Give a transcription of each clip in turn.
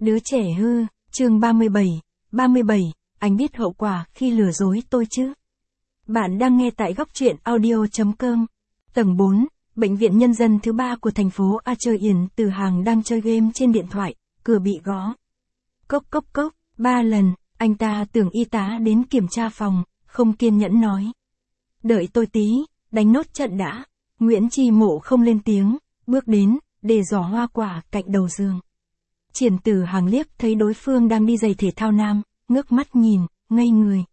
Đứa trẻ hư, chương 37, anh biết hậu quả khi lừa dối tôi chứ? Bạn đang nghe tại góc truyện audio.com. Tầng 4, Bệnh viện Nhân dân thứ 3 của thành phố A Chơi Yển. Từ Hàng đang chơi game trên điện thoại, cửa bị gõ. Cốc cốc cốc, 3 lần, anh ta tưởng y tá đến kiểm tra phòng, không kiên nhẫn nói. Đợi tôi tí, đánh nốt trận đã. Nguyễn Chi Mộ không lên tiếng, bước đến, để giỏ hoa quả cạnh đầu giường. Triển Từ Hàng liếc thấy đối phương đang đi giày thể thao nam, ngước mắt nhìn, ngây người.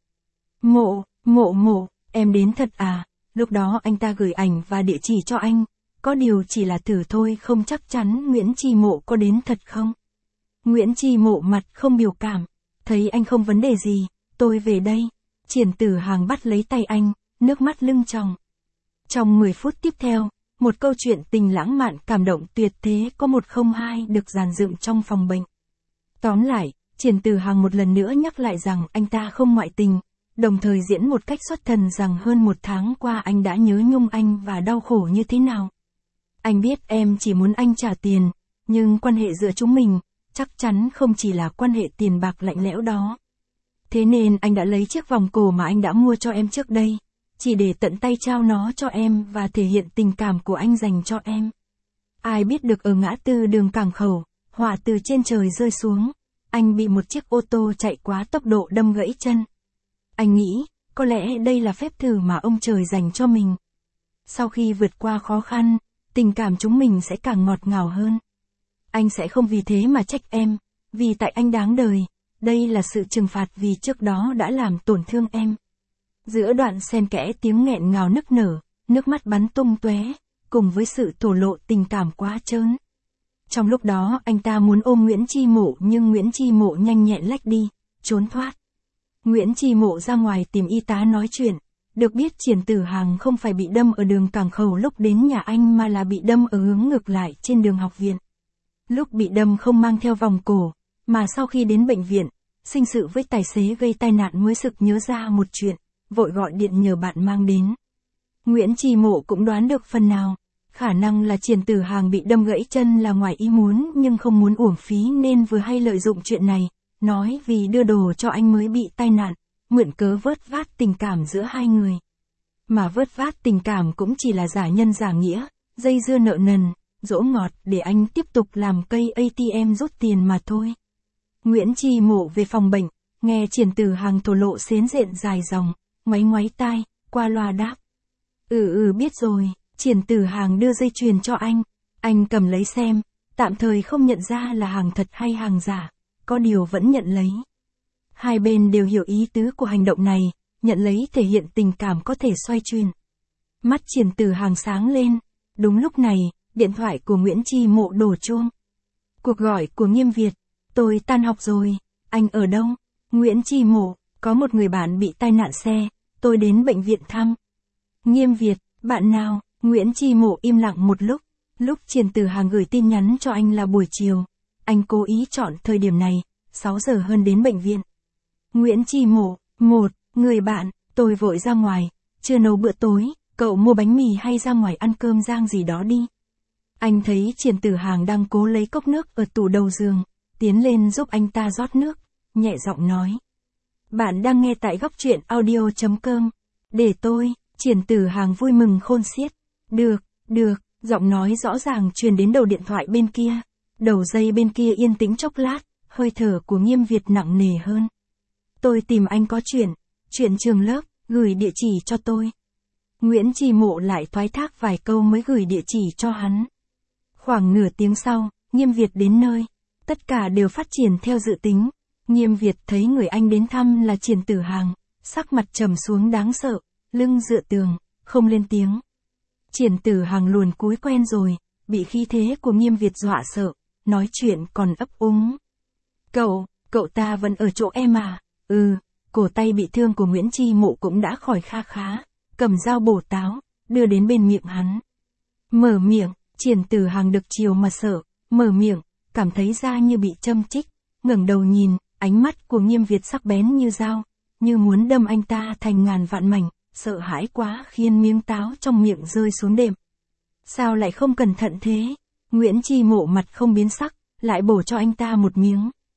Mộ, em đến thật à? Lúc đó anh ta gửi ảnh và địa chỉ cho anh, có điều chỉ là thử thôi, không chắc chắn Nguyễn Chi Mộ có đến thật không? Nguyễn Chi Mộ mặt không biểu cảm, thấy anh không vấn đề gì, tôi về đây. Triển Từ Hàng bắt lấy tay anh, nước mắt lưng tròng. Trong 10 phút tiếp theo, một câu chuyện tình lãng mạn cảm động tuyệt thế có 102 được dàn dựng trong phòng bệnh. Tóm lại, Triển Từ Hàng một lần nữa nhắc lại rằng anh ta không ngoại tình, đồng thời diễn một cách xuất thần rằng hơn 1 tháng qua anh đã nhớ nhung anh và đau khổ như thế nào. Anh biết em chỉ muốn anh trả tiền, nhưng quan hệ giữa chúng mình, chắc chắn không chỉ là quan hệ tiền bạc lạnh lẽo đó. Thế nên anh đã lấy chiếc vòng cổ mà anh đã mua cho em trước đây, chỉ để tận tay trao nó cho em và thể hiện tình cảm của anh dành cho em. Ai biết được ở ngã tư đường Cảng Khẩu, hỏa từ trên trời rơi xuống, anh bị một chiếc ô tô chạy quá tốc độ đâm gãy chân. Anh nghĩ, có lẽ đây là phép thử mà ông trời dành cho mình. Sau khi vượt qua khó khăn, tình cảm chúng mình sẽ càng ngọt ngào hơn. Anh sẽ không vì thế mà trách em, vì tại anh đáng đời, đây là sự trừng phạt vì trước đó đã làm tổn thương em. Giữa đoạn xen kẽ tiếng nghẹn ngào nức nở, nước mắt bắn tung tóe, cùng với sự thổ lộ tình cảm quá trớn. Trong lúc đó anh ta muốn ôm Nguyễn Chi Mộ nhưng Nguyễn Chi Mộ nhanh nhẹn lách đi, trốn thoát. Nguyễn Chi Mộ ra ngoài tìm y tá nói chuyện, được biết Triển Từ Hàng không phải bị đâm ở đường Cảng Khẩu lúc đến nhà anh mà là bị đâm ở hướng ngược lại trên đường học viện. Lúc bị đâm không mang theo vòng cổ, mà sau khi đến bệnh viện, sinh sự với tài xế gây tai nạn mới sực nhớ ra một chuyện, vội gọi điện nhờ bạn mang đến. Nguyễn Chi Mộ cũng đoán được phần nào, khả năng là Triển Từ Hàng bị đâm gãy chân là ngoài ý muốn nhưng không muốn uổng phí nên vừa hay lợi dụng chuyện này, nói vì đưa đồ cho anh mới bị tai nạn, mượn cớ vớt vát tình cảm giữa hai người. Mà vớt vát tình cảm cũng chỉ là giả nhân giả nghĩa, dây dưa nợ nần, dỗ ngọt để anh tiếp tục làm cây ATM rút tiền mà thôi. Nguyễn Chi Mộ về phòng bệnh, nghe Triển Từ Hàng thổ lộ xến rện dài dòng, ngoáy tai, qua loa đáp. Biết rồi. Triển Từ Hàng đưa dây chuyền cho anh cầm lấy xem, tạm thời không nhận ra là hàng thật hay hàng giả, có điều vẫn nhận lấy. Hai bên đều hiểu ý tứ của hành động này, nhận lấy thể hiện tình cảm có thể xoay chuyển. Mắt Triển Từ Hàng sáng lên, đúng lúc này, điện thoại của Nguyễn Chi Mộ đổ chuông. Cuộc gọi của Nghiêm Việt, tôi tan học rồi, anh ở đâu? Nguyễn Chi Mộ, có một người bạn bị tai nạn xe, tôi đến bệnh viện thăm. Nghiêm Việt, bạn nào? Nguyễn Chi Mộ im lặng một lúc Triển Từ Hàng gửi tin nhắn cho anh là buổi chiều. Anh cố ý chọn thời điểm này, 6 giờ hơn đến bệnh viện. Nguyễn Chi Mộ, người bạn, tôi vội ra ngoài, chưa nấu bữa tối, cậu mua bánh mì hay ra ngoài ăn cơm rang gì đó đi. Anh thấy Triển Từ Hàng đang cố lấy cốc nước ở tủ đầu giường, tiến lên giúp anh ta rót nước, nhẹ giọng nói. Bạn đang nghe tại góc truyện audio.com. Để tôi, Triển Từ Hàng vui mừng khôn xiết. Được, giọng nói rõ ràng truyền đến đầu điện thoại bên kia. Đầu dây bên kia yên tĩnh chốc lát, hơi thở của Nghiêm Việt nặng nề hơn. Tôi tìm anh có chuyện trường lớp, gửi địa chỉ cho tôi. Nguyễn Chi Mộ lại thoái thác vài câu mới gửi địa chỉ cho hắn. Khoảng nửa tiếng sau, Nghiêm Việt đến nơi. Tất cả đều phát triển theo dự tính. Nghiêm Việt thấy người anh đến thăm là Triển Từ Hàng, sắc mặt trầm xuống đáng sợ, lưng dựa tường, không lên tiếng. Triển Từ Hàng luồn cúi quen rồi, bị khí thế của Nghiêm Việt dọa sợ, nói chuyện còn ấp úng. Cậu ta vẫn ở chỗ em à? Cổ tay bị thương của Nguyễn Chi Mộ cũng đã khỏi khá, cầm dao bổ táo, đưa đến bên miệng hắn. Mở miệng, Triển Từ Hàng được chiều mà sợ, mở miệng, cảm thấy da như bị châm chích, ngẩng đầu nhìn, ánh mắt của Nghiêm Việt sắc bén như dao, như muốn đâm anh ta thành ngàn vạn mảnh. Sợ hãi quá khiến miếng táo trong miệng rơi xuống đệm. Sao lại không cẩn thận thế? Nguyễn Chi Mộ mặt không biến sắc, lại bổ cho anh ta một miếng,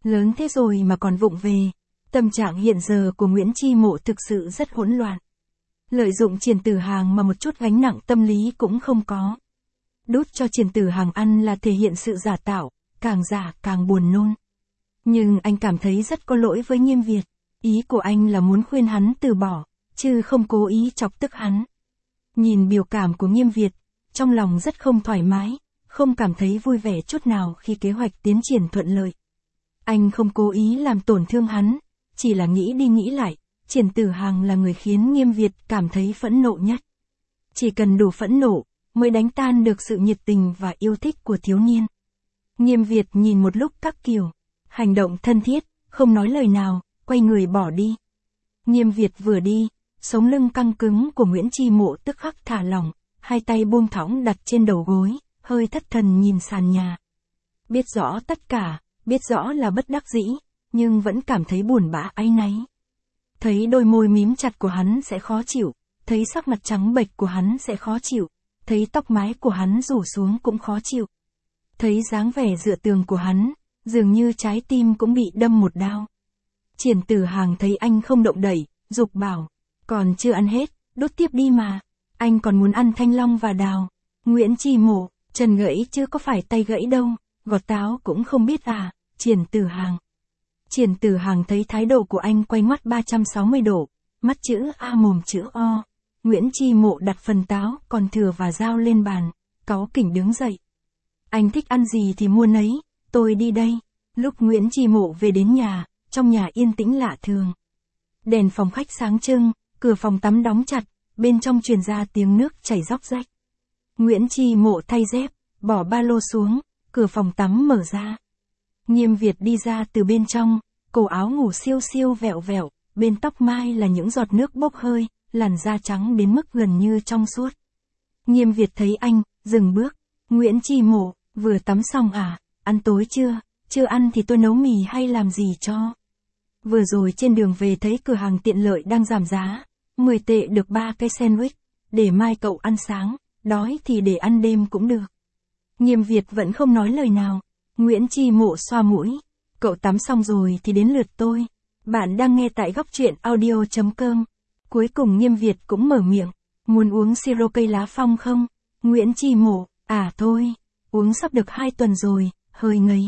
Lớn thế rồi mà còn vụng về. Tâm trạng hiện giờ của Nguyễn Chi Mộ thực sự rất hỗn loạn. Lợi dụng Triển Tử Hàng mà một chút gánh nặng tâm lý cũng không có. Đút cho Triển Tử Hàng ăn là thể hiện sự giả tạo, càng giả càng buồn nôn. Nhưng anh cảm thấy rất có lỗi với Nghiêm Việt. Ý của anh là muốn khuyên hắn từ bỏ, chứ không cố ý chọc tức hắn. Nhìn biểu cảm của Nghiêm Việt, trong lòng rất không thoải mái, không cảm thấy vui vẻ chút nào khi kế hoạch tiến triển thuận lợi. Anh không cố ý làm tổn thương hắn, chỉ là nghĩ đi nghĩ lại, Triển Tử Hàng là người khiến Nghiêm Việt cảm thấy phẫn nộ nhất. Chỉ cần đủ phẫn nộ, mới đánh tan được sự nhiệt tình và yêu thích của thiếu niên. Nghiêm Việt nhìn một lúc các kiểu, hành động thân thiết, không nói lời nào, quay người bỏ đi. Nghiêm Việt vừa đi, sống lưng căng cứng của Nguyễn Chi Mộ tức khắc thả lỏng, hai tay buông thõng đặt trên đầu gối, hơi thất thần nhìn sàn nhà. Biết rõ tất cả, biết rõ là bất đắc dĩ, nhưng vẫn cảm thấy buồn bã áy náy. Thấy đôi môi mím chặt của hắn sẽ khó chịu, thấy sắc mặt trắng bệch của hắn sẽ khó chịu, thấy tóc mái của hắn rủ xuống cũng khó chịu. Thấy dáng vẻ dựa tường của hắn, dường như trái tim cũng bị đâm một đao. Triển Tử Hàng thấy anh không động đậy, giục bảo, còn chưa ăn hết, đốt tiếp đi mà, anh còn muốn ăn thanh long và đào. Nguyễn Chi Mộ, chân gãy chứ có phải tay gãy đâu, gọt táo cũng không biết à, Triển Tử Hàng. Triển Tử Hàng thấy thái độ của anh quay ngoắt 360 độ, mắt chữ A mồm chữ O. Nguyễn Chi Mộ đặt phần táo còn thừa và dao lên bàn, cáu kỉnh đứng dậy. Anh thích ăn gì thì mua nấy, tôi đi đây. Lúc Nguyễn Chi Mộ về đến nhà, trong nhà yên tĩnh lạ thường. Đèn phòng khách sáng trưng, cửa phòng tắm đóng chặt, bên trong truyền ra tiếng nước chảy róc rách. Nguyễn Chi Mộ thay dép, bỏ ba lô xuống, cửa phòng tắm mở ra. Nghiêm Việt đi ra từ bên trong, cổ áo ngủ siêu siêu vẹo vẹo, bên tóc mai là những giọt nước bốc hơi, làn da trắng đến mức gần như trong suốt. Nghiêm Việt thấy anh, dừng bước. Nguyễn Chi Mộ, vừa tắm xong à, ăn tối chưa? Chưa ăn thì tôi nấu mì hay làm gì cho? Vừa rồi trên đường về thấy cửa hàng tiện lợi đang giảm giá, 10 tệ được 3 cái sandwich, để mai cậu ăn sáng, đói thì để ăn đêm cũng được. Nghiêm Việt vẫn không nói lời nào. Nguyễn Chi Mộ xoa mũi, cậu tắm xong rồi thì đến lượt tôi. Bạn đang nghe tại góc truyện audio.com. Cuối cùng Nghiêm Việt cũng mở miệng, muốn uống siro cây lá phong không? Nguyễn Chi Mộ, à thôi, uống sắp được 2 tuần rồi, hơi ngấy.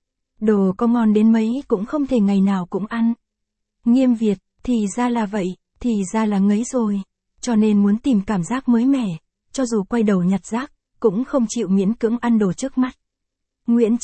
Đồ có ngon đến mấy cũng không thể ngày nào cũng ăn. Nghiêm Việt, thì ra là vậy, thì ra là ngấy rồi, cho nên muốn tìm cảm giác mới mẻ, cho dù quay đầu nhặt rác, cũng không chịu miễn cưỡng ăn đồ trước mắt. Nguyễn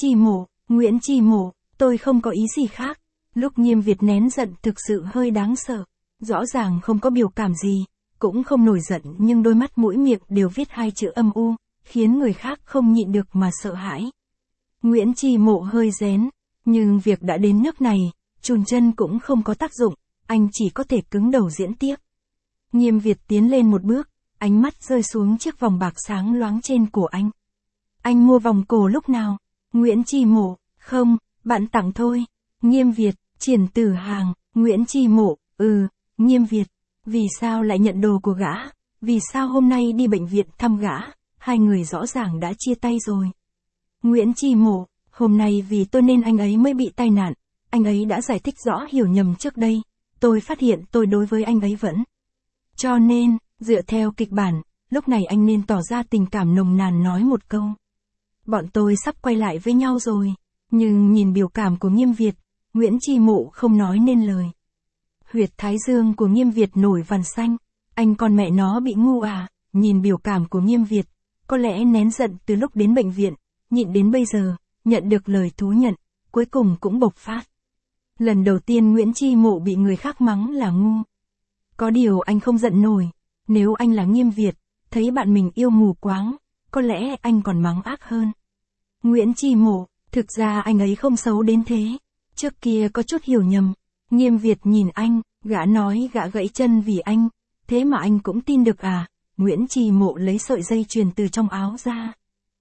Chi Mộ, tôi không có ý gì khác. Lúc Nghiêm Việt nén giận thực sự hơi đáng sợ, rõ ràng không có biểu cảm gì, cũng không nổi giận nhưng đôi mắt mũi miệng đều viết 2 chữ âm u, khiến người khác không nhịn được mà sợ hãi. Nguyễn Chi Mộ hơi rén, nhưng việc đã đến nước này, chùn chân cũng không có tác dụng, anh chỉ có thể cứng đầu diễn tiếp. Nghiêm Việt tiến lên một bước, ánh mắt rơi xuống chiếc vòng bạc sáng loáng trên cổ anh. Anh mua vòng cổ lúc nào? Nguyễn Chi Mộ, không, bạn tặng thôi. Nghiêm Việt, Triển Tử Hàng, Nguyễn Chi Mộ, Nghiêm Việt, vì sao lại nhận đồ của gã? Vì sao hôm nay đi bệnh viện thăm gã? Hai người rõ ràng đã chia tay rồi. Nguyễn Chi Mộ, hôm nay vì tôi nên anh ấy mới bị tai nạn. Anh ấy đã giải thích rõ hiểu nhầm trước đây. Tôi phát hiện tôi đối với anh ấy vẫn. Cho nên, dựa theo kịch bản, lúc này anh nên tỏ ra tình cảm nồng nàn nói một câu. Bọn tôi sắp quay lại với nhau rồi. Nhưng nhìn biểu cảm của Nghiêm Việt, Nguyễn Chi Mộ không nói nên lời. Huyệt thái dương của Nghiêm Việt nổi vằn xanh. Anh con mẹ nó bị ngu à? Nhìn biểu cảm của Nghiêm Việt, có lẽ nén giận từ lúc đến bệnh viện, nhịn đến bây giờ, nhận được lời thú nhận, cuối cùng cũng bộc phát. Lần đầu tiên Nguyễn Chi Mộ bị người khác mắng là ngu. Có điều anh không giận nổi, nếu anh là Nghiêm Việt, thấy bạn mình yêu mù quáng, có lẽ anh còn mắng ác hơn. Nguyễn Chi Mộ, thực ra anh ấy không xấu đến thế, trước kia có chút hiểu nhầm. Nghiêm Việt nhìn anh, gã nói gã gãy chân vì anh, thế mà anh cũng tin được à? Nguyễn Chi Mộ lấy sợi dây chuyền từ trong áo ra.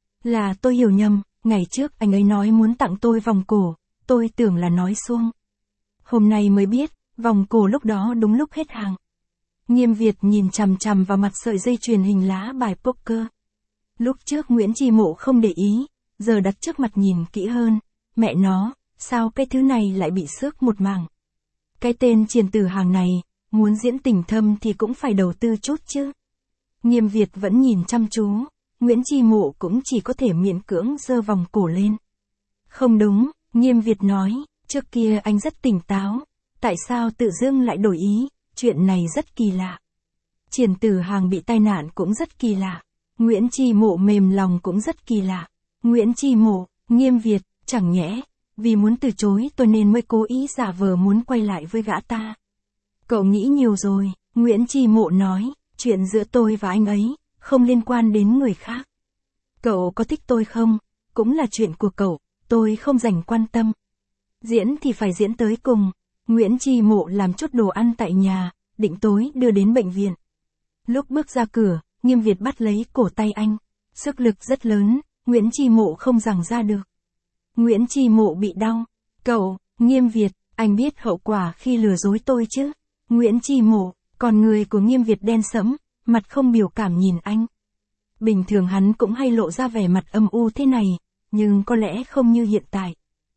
Là tôi hiểu nhầm, ngày trước anh ấy nói muốn tặng tôi vòng cổ, tôi tưởng là nói suông. Hôm nay mới biết, vòng cổ lúc đó đúng lúc hết hàng. Nghiêm Việt nhìn chằm chằm vào mặt sợi dây chuyền hình lá bài poker. Lúc trước Nguyễn Chi Mộ không để ý, giờ đặt trước mặt nhìn kỹ hơn, mẹ nó, sao cái thứ này lại bị xước một mảng. Cái tên Triền Tử Hàng này, muốn diễn tình thâm thì cũng phải đầu tư chút chứ. Nghiêm Việt vẫn nhìn chăm chú, Nguyễn Chi Mộ cũng chỉ có thể miễn cưỡng giơ vòng cổ lên. Không đúng, Nghiêm Việt nói, trước kia anh rất tỉnh táo, tại sao tự dưng lại đổi ý, chuyện này rất kỳ lạ. Triền Tử Hàng bị tai nạn cũng rất kỳ lạ. Nguyễn Chi Mộ mềm lòng cũng rất kỳ lạ. Nguyễn Chi Mộ, Nghiêm Việt, chẳng nhẽ, vì muốn từ chối tôi nên mới cố ý giả vờ muốn quay lại với gã ta. Cậu nghĩ nhiều rồi, Nguyễn Chi Mộ nói, chuyện giữa tôi và anh ấy, không liên quan đến người khác. Cậu có thích tôi không, cũng là chuyện của cậu, tôi không dành quan tâm. Diễn thì phải diễn tới cùng. Nguyễn Chi Mộ làm chút đồ ăn tại nhà, định tối đưa đến bệnh viện. Lúc bước ra cửa, Nghiêm Việt bắt lấy cổ tay anh. Sức lực rất lớn, Nguyễn Chi Mộ không giằng ra được. Nguyễn Chi Mộ bị đau. Cậu, Nghiêm Việt, anh biết hậu quả khi lừa dối tôi chứ? Nguyễn Chi Mộ, còn người của Nghiêm Việt đen sẫm, mặt không biểu cảm nhìn anh. Bình thường hắn cũng hay lộ ra vẻ mặt âm u thế này, nhưng có lẽ không như hiện tại.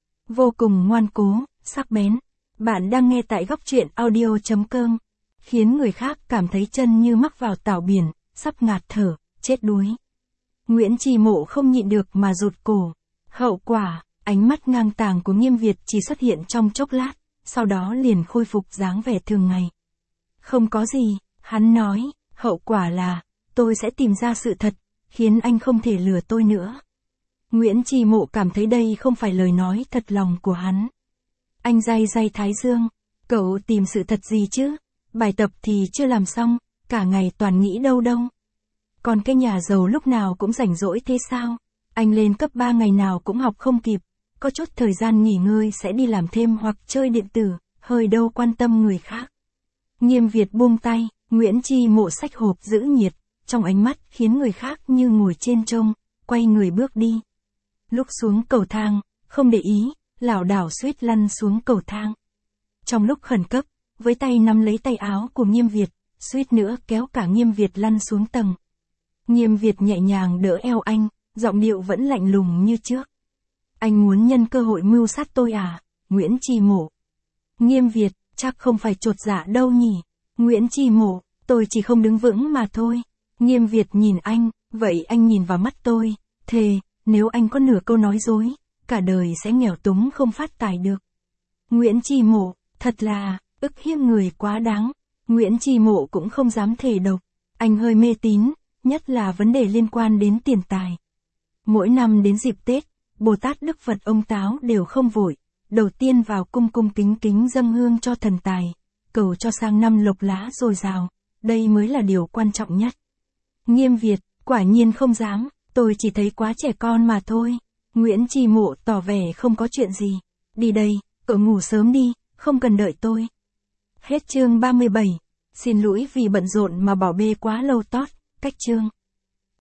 Vô cùng ngoan cố, sắc bén. Bạn đang nghe tại góc truyện audio.com. Khiến người khác cảm thấy chân như mắc vào tảo biển, sắp ngạt thở, chết đuối. Nguyễn Chi Mộ không nhịn được mà rụt cổ. Hậu quả, ánh mắt ngang tàng của Nghiêm Việt chỉ xuất hiện trong chốc lát, sau đó liền khôi phục dáng vẻ thường ngày. Không có gì, hắn nói, hậu quả là, tôi sẽ tìm ra sự thật, khiến anh không thể lừa tôi nữa. Nguyễn Chi Mộ cảm thấy đây không phải lời nói thật lòng của hắn. Anh day day thái dương, cậu tìm sự thật gì chứ? Bài tập thì chưa làm xong, cả ngày toàn nghĩ đâu đâu. Còn cái nhà giàu lúc nào cũng rảnh rỗi thế sao? Anh lên cấp 3 ngày nào cũng học không kịp, có chút thời gian nghỉ ngơi sẽ đi làm thêm hoặc chơi điện tử, hơi đâu quan tâm người khác. Nghiêm Việt buông tay, Nguyễn Chi Mộ xách hộp giữ nhiệt, trong ánh mắt khiến người khác như ngồi trên trông, quay người bước đi. Lúc xuống cầu thang, không để ý, lảo đảo suýt lăn xuống cầu thang. Trong lúc khẩn cấp, với tay nắm lấy tay áo của Nghiêm Việt, suýt nữa kéo cả Nghiêm Việt lăn xuống tầng. Nghiêm Việt nhẹ nhàng đỡ eo anh, giọng điệu vẫn lạnh lùng như trước. Anh muốn nhân cơ hội mưu sát tôi à, Nguyễn Chi Mộ? Nghiêm Việt, chắc không phải chột dạ đâu nhỉ? Nguyễn Chi Mộ, tôi chỉ không đứng vững mà thôi. Nghiêm Việt nhìn anh, vậy anh nhìn vào mắt tôi, thề, nếu anh có nửa câu nói dối, cả đời sẽ nghèo túng không phát tài được. Nguyễn Chi Mộ, thật là, ức hiếp người quá đáng. Nguyễn Chi Mộ cũng không dám thề độc. Anh hơi mê tín, nhất là vấn đề liên quan đến tiền tài. Mỗi năm đến dịp Tết, Bồ Tát Đức Phật ông Táo đều không vội, đầu tiên vào cung cung kính kính dâng hương cho thần tài, cầu cho sang năm lộc lá dồi dào, đây mới là điều quan trọng nhất. Nghiêm Việt, quả nhiên không dám, tôi chỉ thấy quá trẻ con mà thôi. Nguyễn Chi Mộ tỏ vẻ không có chuyện gì. Đi đây, cậu ngủ sớm đi, không cần đợi tôi. Hết chương 37. Xin lỗi vì bận rộn mà bỏ bê quá lâu tót, cách chương.